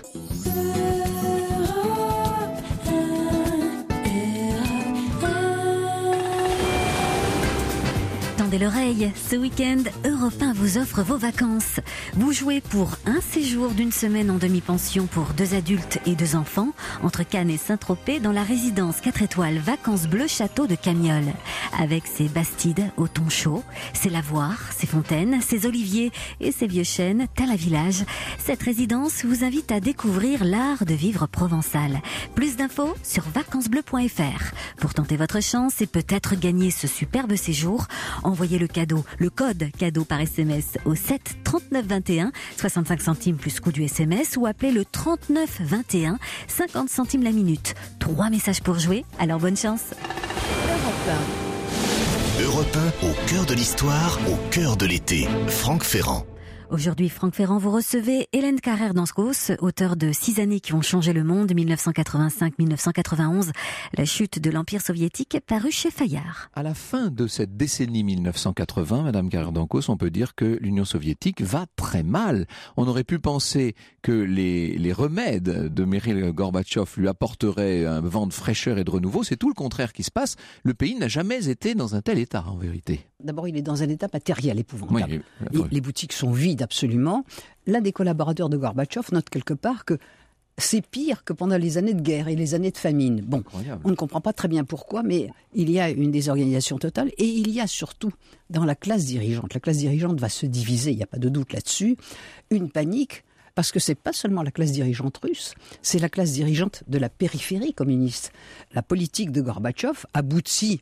tendez l'oreille. Ce week-end, Europe 1 vous offre vos vacances. Vous jouez pour un séjour d'une semaine en demi-pension pour 2 adultes et 2 enfants entre Cannes et Saint-Tropez dans la résidence 4 étoiles Vacances Bleu Château de Camiolles. Avec ses bastides au thon chaud, ses lavoirs, ses fontaines, ses oliviers et ses vieux chênes, tel un village. Cette résidence vous invite à découvrir l'art de vivre provençal. Plus d'infos sur vacancesbleu.fr. Pour tenter votre chance et peut-être gagner ce superbe séjour, envoyez le code cadeau par SMS au 7 39 21, 65 centimes plus coût du SMS, ou appelez le 39 21, 50 centimes la minute. 3 messages pour jouer, alors bonne chance. Europe 1, au cœur de l'histoire, au cœur de l'été. Franck Ferrand. Aujourd'hui, Franck Ferrand, vous recevez Hélène Carrère-Danscos, auteure de 6 années qui ont changé le monde, 1985-1991, la chute de l'Empire soviétique, paru chez Fayard. À la fin de cette décennie 1980, Madame Carrère-Danscos, on peut dire que l'Union soviétique va très mal. On aurait pu penser que les remèdes de Mikhaïl Gorbatchev lui apporteraient un vent de fraîcheur et de renouveau. C'est tout le contraire qui se passe. Le pays n'a jamais été dans un tel état, en vérité. D'abord, il est dans un état matériel épouvantable. Oui, les boutiques sont vides absolument. L'un des collaborateurs de Gorbatchev note quelque part que c'est pire que pendant les années de guerre et les années de famine. Bon, incroyable. On ne comprend pas très bien pourquoi, mais il y a une désorganisation totale et il y a surtout dans la classe dirigeante. La classe dirigeante va se diviser, il n'y a pas de doute là-dessus. Une panique, parce que c'est pas seulement la classe dirigeante russe, c'est la classe dirigeante de la périphérie communiste. La politique de Gorbatchev aboutit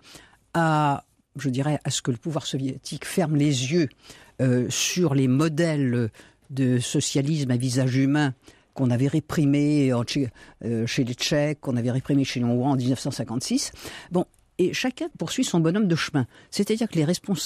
à ce que le pouvoir soviétique ferme les yeux sur les modèles de socialisme à visage humain qu'on avait réprimés chez les Tchèques, qu'on avait réprimés chez les Hongrois en 1956. Bon, et chacun poursuit son bonhomme de chemin. C'est-à-dire que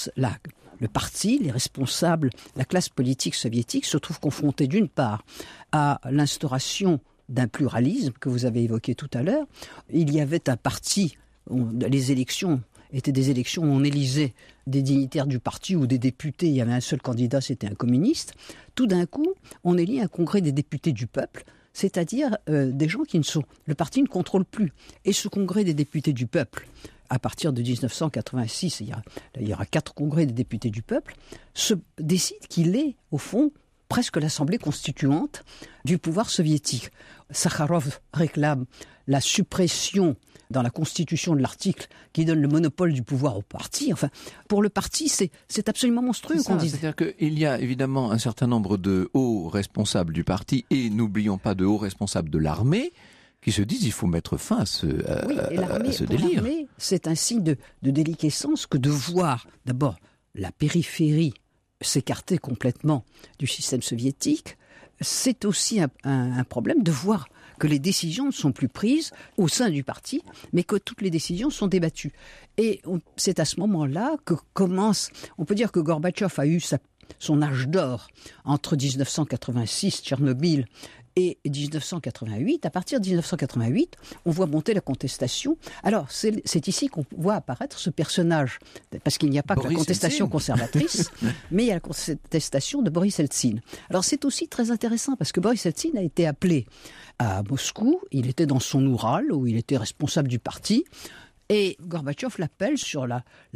le parti, les responsables, la classe politique soviétique se trouvent confrontés d'une part à l'instauration d'un pluralisme que vous avez évoqué tout à l'heure. Il y avait un parti, les élections étaient des élections où on élisait des dignitaires du parti ou des députés. Il y avait un seul candidat, c'était un communiste. Tout d'un coup, on élit un congrès des députés du peuple, c'est-à-dire des gens le parti ne contrôle plus. Et ce congrès des députés du peuple, à partir de 1986, il y aura 4 congrès des députés du peuple, se décide qu'il est, au fond, presque l'assemblée constituante du pouvoir soviétique. Sakharov réclame la suppression dans la constitution de l'article qui donne le monopole du pouvoir au parti. Enfin, pour le parti, c'est absolument monstrueux qu'on dise. C'est-à-dire qu'il y a évidemment un certain nombre de hauts responsables du parti et n'oublions pas de hauts responsables de l'armée qui se disent il faut mettre fin à ce délire. L'armée, c'est un signe de déliquescence que de voir d'abord la périphérie s'écarter complètement du système soviétique. C'est aussi un problème de voir que les décisions ne sont plus prises au sein du parti, mais que toutes les décisions sont débattues. Et c'est à ce moment-là que commence... On peut dire que Gorbatchev a eu son âge d'or entre 1986, Tchernobyl, et 1988. À partir de 1988, on voit monter la contestation. Alors, c'est ici qu'on voit apparaître ce personnage, parce qu'il n'y a pas que la contestation conservatrice, mais il y a la contestation de Boris Eltsine. Alors, c'est aussi très intéressant, parce que Boris Eltsine a été appelé à Moscou. Il était dans son Oural, où il était responsable du parti. Et Gorbatchev l'appelle sur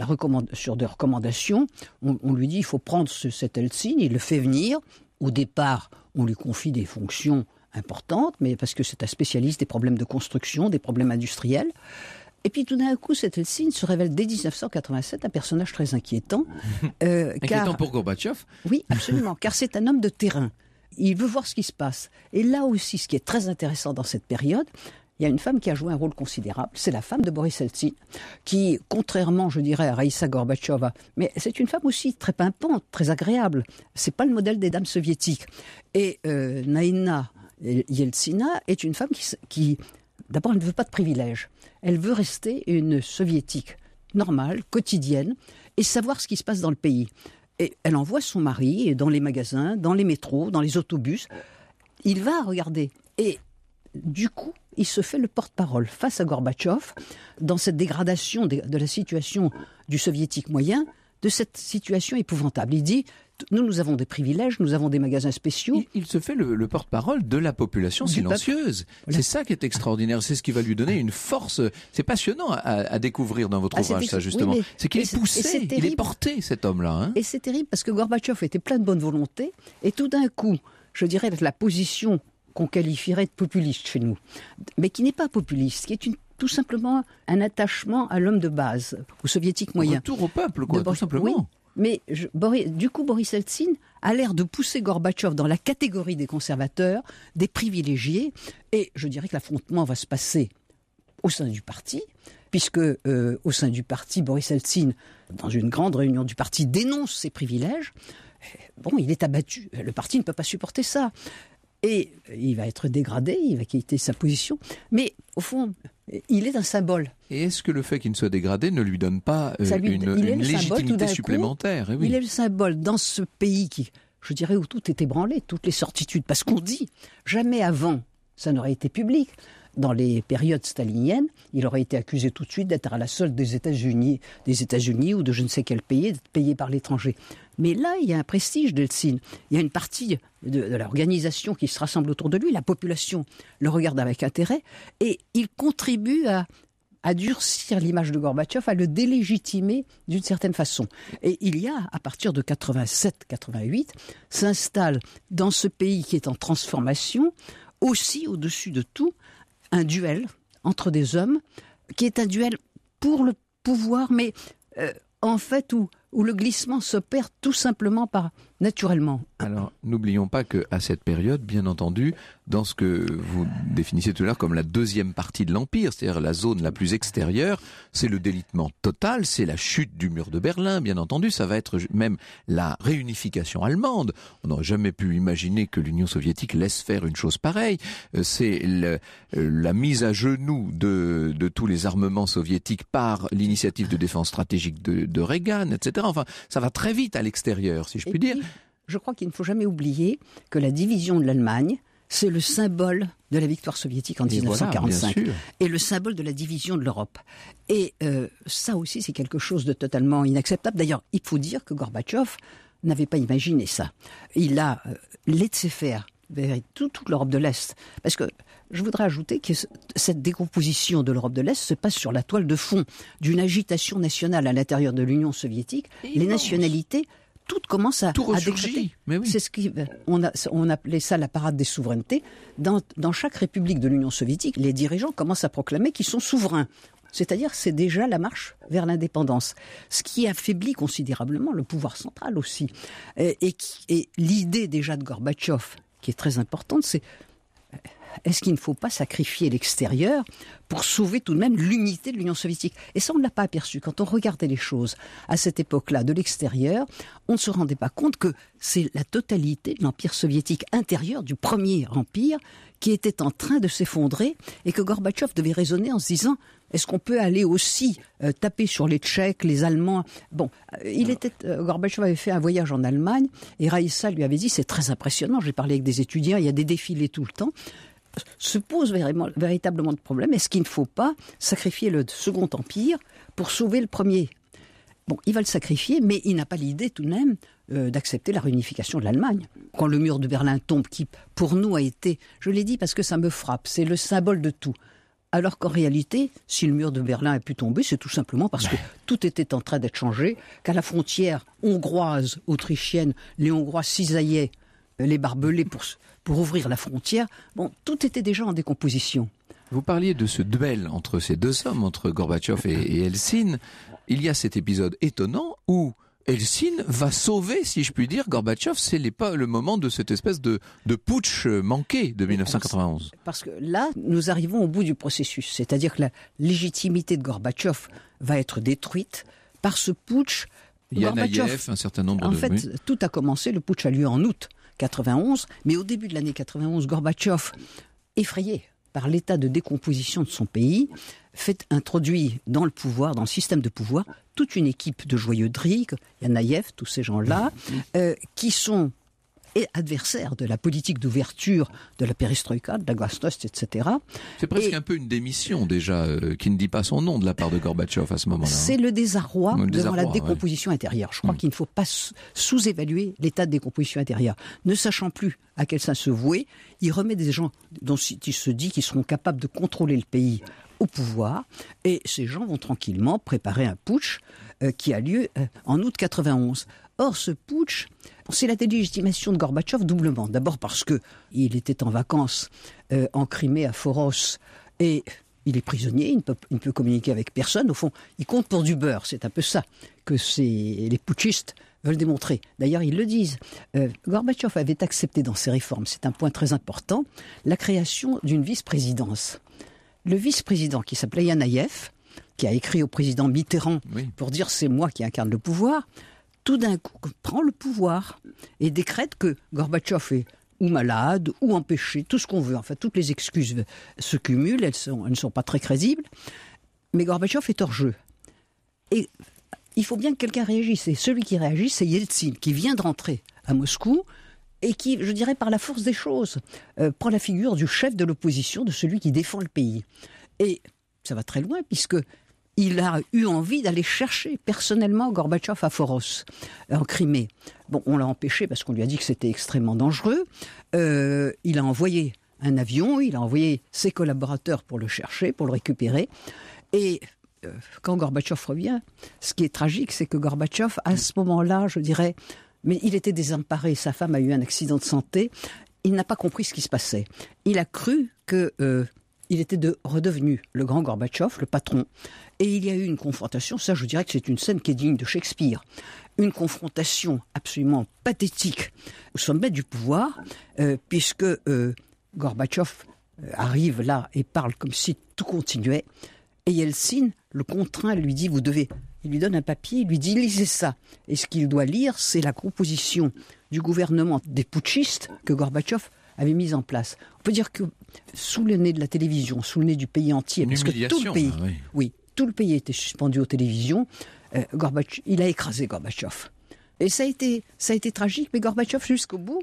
des recommandations. On lui dit il faut prendre cet Eltsine, il le fait venir. Au départ, on lui confie des fonctions importantes, mais parce que c'est un spécialiste des problèmes de construction, des problèmes industriels. Et puis tout d'un coup, cet Eltsine se révèle dès 1987 un personnage très inquiétant. Inquiétant pour Gorbatchev ? Oui, absolument, car c'est un homme de terrain. Il veut voir ce qui se passe. Et là aussi, ce qui est très intéressant dans cette période, il y a une femme qui a joué un rôle considérable, c'est la femme de Boris Eltsine, qui, contrairement, je dirais, à Raïssa Gorbatchova, mais c'est une femme aussi très pimpante, très agréable. C'est pas le modèle des dames soviétiques. Et Naïna Yeltsina est une femme qui, d'abord, elle ne veut pas de privilèges. Elle veut rester une soviétique normale, quotidienne, et savoir ce qui se passe dans le pays. Et elle envoie son mari dans les magasins, dans les métros, dans les autobus. Il va regarder. Et du coup, il se fait le porte-parole face à Gorbatchev dans cette dégradation de la situation du soviétique moyen. de cette situation épouvantable. Il dit, nous avons des privilèges, nous avons des magasins spéciaux. Il se fait le porte-parole de la population silencieuse. Voilà. C'est ça qui est extraordinaire. C'est ce qui va lui donner une force. C'est passionnant à découvrir dans votre ouvrage, ça, justement. Oui, c'est qu'il est poussé, il est porté, cet homme-là. Hein. Et c'est terrible parce que Gorbatchev était plein de bonne volonté. Et tout d'un coup, je dirais la position qu'on qualifierait de populiste chez nous, mais qui n'est pas populiste, qui est tout simplement un attachement à l'homme de base, au soviétique moyen. Retour au peuple, quoi, tout simplement. Oui, mais du coup, Boris Eltsine a l'air de pousser Gorbatchev dans la catégorie des conservateurs, des privilégiés, et je dirais que l'affrontement va se passer au sein du parti, puisque au sein du parti, Boris Eltsine, dans une grande réunion du parti, dénonce ses privilèges. Bon, il est abattu, le parti ne peut pas supporter ça. Et il va être dégradé, il va quitter sa position, mais au fond, il est un symbole. Et est-ce que le fait qu'il ne soit dégradé ne lui donne pas une légitimité supplémentaire? Oui. Il est le symbole dans ce pays qui, je dirais, où tout est ébranlé, toutes les certitudes, parce qu'on dit, jamais avant, ça n'aurait été public. Dans les périodes staliniennes, il aurait été accusé tout de suite d'être à la solde des États-Unis ou de je ne sais quel pays, d'être payé par l'étranger. Mais là, il y a un prestige d'Eltsine. Il y a une partie de l'organisation qui se rassemble autour de lui. La population le regarde avec intérêt et il contribue à durcir l'image de Gorbatchev, à le délégitimer d'une certaine façon. Et il y a, à partir de 87-88, s'installe dans ce pays qui est en transformation, aussi au-dessus de tout, un duel entre des hommes, qui est un duel pour le pouvoir, mais en fait où le glissement s'opère tout simplement naturellement. Alors, n'oublions pas qu'à cette période, bien entendu, dans ce que vous définissez tout à l'heure comme la deuxième partie de l'Empire, c'est-à-dire la zone la plus extérieure, c'est le délitement total, c'est la chute du mur de Berlin, bien entendu, ça va être même la réunification allemande. On n'aurait jamais pu imaginer que l'Union soviétique laisse faire une chose pareille. C'est la mise à genoux de tous les armements soviétiques par l'initiative de défense stratégique de Reagan, etc. Enfin, ça va très vite à l'extérieur, si je puis dire. Je crois qu'il ne faut jamais oublier que la division de l'Allemagne, c'est le symbole de la victoire soviétique en 1945. Voilà, et le symbole de la division de l'Europe. Et ça aussi, c'est quelque chose de totalement inacceptable. D'ailleurs, il faut dire que Gorbatchev n'avait pas imaginé ça. Il a laissé faire vers toute l'Europe de l'Est. Parce que je voudrais ajouter que cette décomposition de l'Europe de l'Est se passe sur la toile de fond d'une agitation nationale à l'intérieur de l'Union soviétique. Les nationalités, toutes commencent à décréter. Mais oui. C'est on appelait ça la parade des souverainetés. Dans chaque république de l'Union soviétique, les dirigeants commencent à proclamer qu'ils sont souverains. C'est-à-dire, c'est déjà la marche vers l'indépendance. Ce qui affaiblit considérablement le pouvoir central aussi. Et l'idée déjà de Gorbatchev, qui est très importante, c'est est-ce qu'il ne faut pas sacrifier l'extérieur pour sauver tout de même l'unité de l'Union soviétique? Et ça, on ne l'a pas aperçu. Quand on regardait les choses à cette époque-là de l'extérieur, on ne se rendait pas compte que c'est la totalité de l'Empire soviétique intérieur, du premier empire, qui était en train de s'effondrer et que Gorbatchev devait raisonner en se disant est-ce qu'on peut aller aussi taper sur les Tchèques, les Allemands? Bon, Gorbatchev avait fait un voyage en Allemagne et Raïssa lui avait dit c'est très impressionnant, j'ai parlé avec des étudiants, il y a des défilés tout le temps. Se pose véritablement de problème. Est-ce qu'il ne faut pas sacrifier le second empire pour sauver le premier? Bon, il va le sacrifier, mais il n'a pas l'idée tout de même d'accepter la réunification de l'Allemagne. Quand le mur de Berlin tombe, qui pour nous a été, je l'ai dit parce que ça me frappe, c'est le symbole de tout. Alors qu'en réalité, si le mur de Berlin a pu tomber, c'est tout simplement parce que tout était en train d'être changé, qu'à la frontière hongroise, autrichienne, les Hongrois cisaillaient les barbelés pour ouvrir la frontière. Bon, tout était déjà en décomposition. Vous parliez de ce duel entre ces deux hommes, entre Gorbatchev et Eltsine. Il y a cet épisode étonnant où Eltsine va sauver, si je puis dire, Gorbatchev. C'est le moment de cette espèce de putsch manqué de 1991. Parce que là, nous arrivons au bout du processus. C'est-à-dire que la légitimité de Gorbatchev va être détruite par ce putsch. Yanayev, un certain nombre de... En fait, tout a commencé, le putsch a lieu en août 91, mais au début de l'année 91, Gorbatchev, effrayé par l'état de décomposition de son pays, introduit dans le pouvoir, dans le système de pouvoir, toute une équipe de joyeux driques, Yanayev, tous ces gens-là, qui sont et adversaire de la politique d'ouverture de la perestroïka, de la glasnost, etc. C'est presque un peu une démission déjà, qui ne dit pas son nom de la part de Gorbatchev à ce moment-là. C'est le désarroi devant la décomposition intérieure. Je crois qu'il ne faut pas sous-évaluer l'état de décomposition intérieure. Ne sachant plus à quel sein se vouer, il remet des gens dont il se dit qu'ils seront capables de contrôler le pays au pouvoir, et ces gens vont tranquillement préparer un putsch qui a lieu en août 91. Or, ce putsch, c'est la délégitimation de Gorbatchev doublement. D'abord parce qu'il était en vacances en Crimée, à Foros, et il est prisonnier, il ne peut communiquer avec personne. Au fond, il compte pour du beurre. C'est un peu ça que les putschistes veulent démontrer. D'ailleurs, ils le disent. Gorbatchev avait accepté dans ses réformes, c'est un point très important, la création d'une vice-présidence. Le vice-président, qui s'appelait Yanaïev, qui a écrit au président Mitterrand pour dire « c'est moi qui incarne le pouvoir », tout d'un coup prend le pouvoir et décrète que Gorbatchev est ou malade, ou empêché, tout ce qu'on veut. Enfin, toutes les excuses se cumulent, elles ne sont pas très crédibles. Mais Gorbatchev est hors jeu. Et il faut bien que quelqu'un réagisse. Et celui qui réagit, c'est Yeltsin, qui vient de rentrer à Moscou et qui, je dirais, par la force des choses, prend la figure du chef de l'opposition, de celui qui défend le pays. Et ça va très loin, puisqu'il a eu envie d'aller chercher personnellement Gorbatchev à Foros, en Crimée. Bon, on l'a empêché parce qu'on lui a dit que c'était extrêmement dangereux. Il a envoyé un avion, il a envoyé ses collaborateurs pour le chercher, pour le récupérer. Et quand Gorbatchev revient, ce qui est tragique, c'est que Gorbatchev, à ce moment-là, je dirais, mais il était désemparé, sa femme a eu un accident de santé, il n'a pas compris ce qui se passait. Il a cru que... il était redevenu le grand Gorbatchev, le patron. Et il y a eu une confrontation, ça je dirais que c'est une scène qui est digne de Shakespeare. Une confrontation absolument pathétique au sommet du pouvoir, puisque Gorbatchev arrive là et parle comme si tout continuait. Et Yeltsin le contraint, lui dit, il lui donne un papier, il lui dit, lisez ça. Et ce qu'il doit lire, c'est la composition du gouvernement des putschistes que Gorbatchev avait mise en place. On peut dire que sous le nez de la télévision, sous le nez du pays entier, parce que tout le pays, tout le pays était suspendu aux télévisions, il a écrasé Gorbatchev. Et ça a été tragique, mais Gorbatchev jusqu'au bout,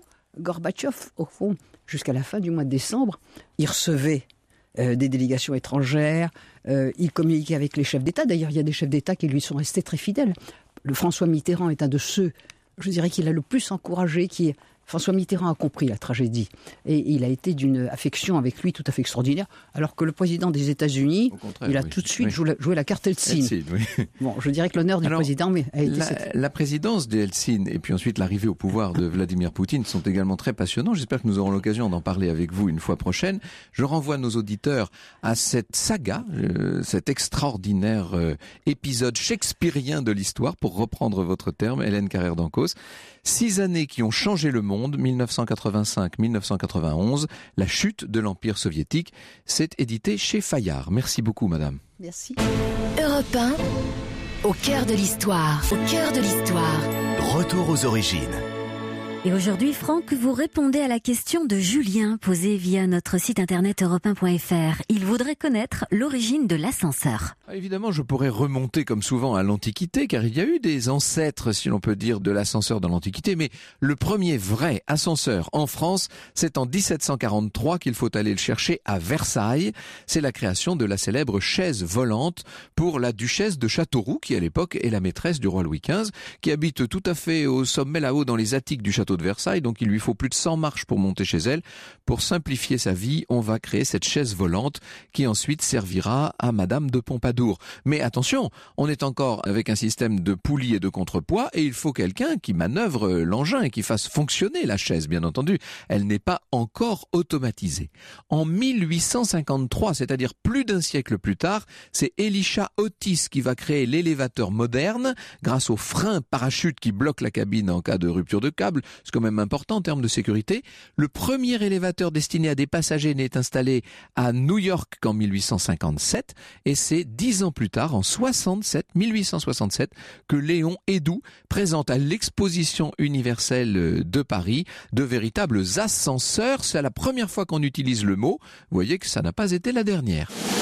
au fond, jusqu'à la fin du mois de décembre, il recevait des délégations étrangères, il communiquait avec les chefs d'État. D'ailleurs, il y a des chefs d'État qui lui sont restés très fidèles. Le François Mitterrand est un de ceux, je dirais, qu'il a le plus encouragé, François Mitterrand a compris la tragédie et il a été d'une affection avec lui tout à fait extraordinaire, alors que le président des États-Unis, il a tout de suite joué la carte Yeltsin. Bon, je dirais que l'honneur du président a été la présidence de Yeltsin et puis ensuite l'arrivée au pouvoir de Vladimir Poutine sont également très passionnants. J'espère que nous aurons l'occasion d'en parler avec vous une fois prochaine. Je renvoie nos auditeurs à cette saga, cet extraordinaire épisode shakespearien de l'histoire, pour reprendre votre terme, Hélène Carrère d'Ancos. 6 années qui ont changé le monde, 1985-1991, la chute de l'Empire soviétique. C'est édité chez Fayard. Merci beaucoup, madame. Merci. Europe 1, au cœur de l'histoire. Au cœur de l'histoire. Retour aux origines. Et aujourd'hui, Franck, vous répondez à la question de Julien posée via notre site internet europe1.fr. Il voudrait connaître l'origine de l'ascenseur. Évidemment, je pourrais remonter comme souvent à l'Antiquité, car il y a eu des ancêtres, si l'on peut dire, de l'ascenseur dans l'Antiquité. Mais le premier vrai ascenseur en France, c'est en 1743 qu'il faut aller le chercher à Versailles. C'est la création de la célèbre chaise volante pour la duchesse de Châteauroux, qui à l'époque est la maîtresse du roi Louis XV, qui habite tout à fait au sommet là-haut dans les attiques du château de Versailles, donc il lui faut plus de 100 marches pour monter chez elle. Pour simplifier sa vie, on va créer cette chaise volante qui ensuite servira à Madame de Pompadour. Mais attention, on est encore avec un système de poulies et de contrepoids et il faut quelqu'un qui manœuvre l'engin et qui fasse fonctionner la chaise, bien entendu. Elle n'est pas encore automatisée. En 1853, c'est-à-dire plus d'un siècle plus tard, c'est Elisha Otis qui va créer l'élévateur moderne grâce au frein parachute qui bloque la cabine en cas de rupture de câble. C'est quand même important en termes de sécurité. Le premier élévateur destiné à des passagers n'est installé à New York qu'en 1857 et c'est 10 ans plus tard, en 1867, que Léon Hédoux présente à l'exposition universelle de Paris de véritables ascenseurs. C'est la première fois qu'on utilise le mot. Vous voyez que ça n'a pas été la dernière.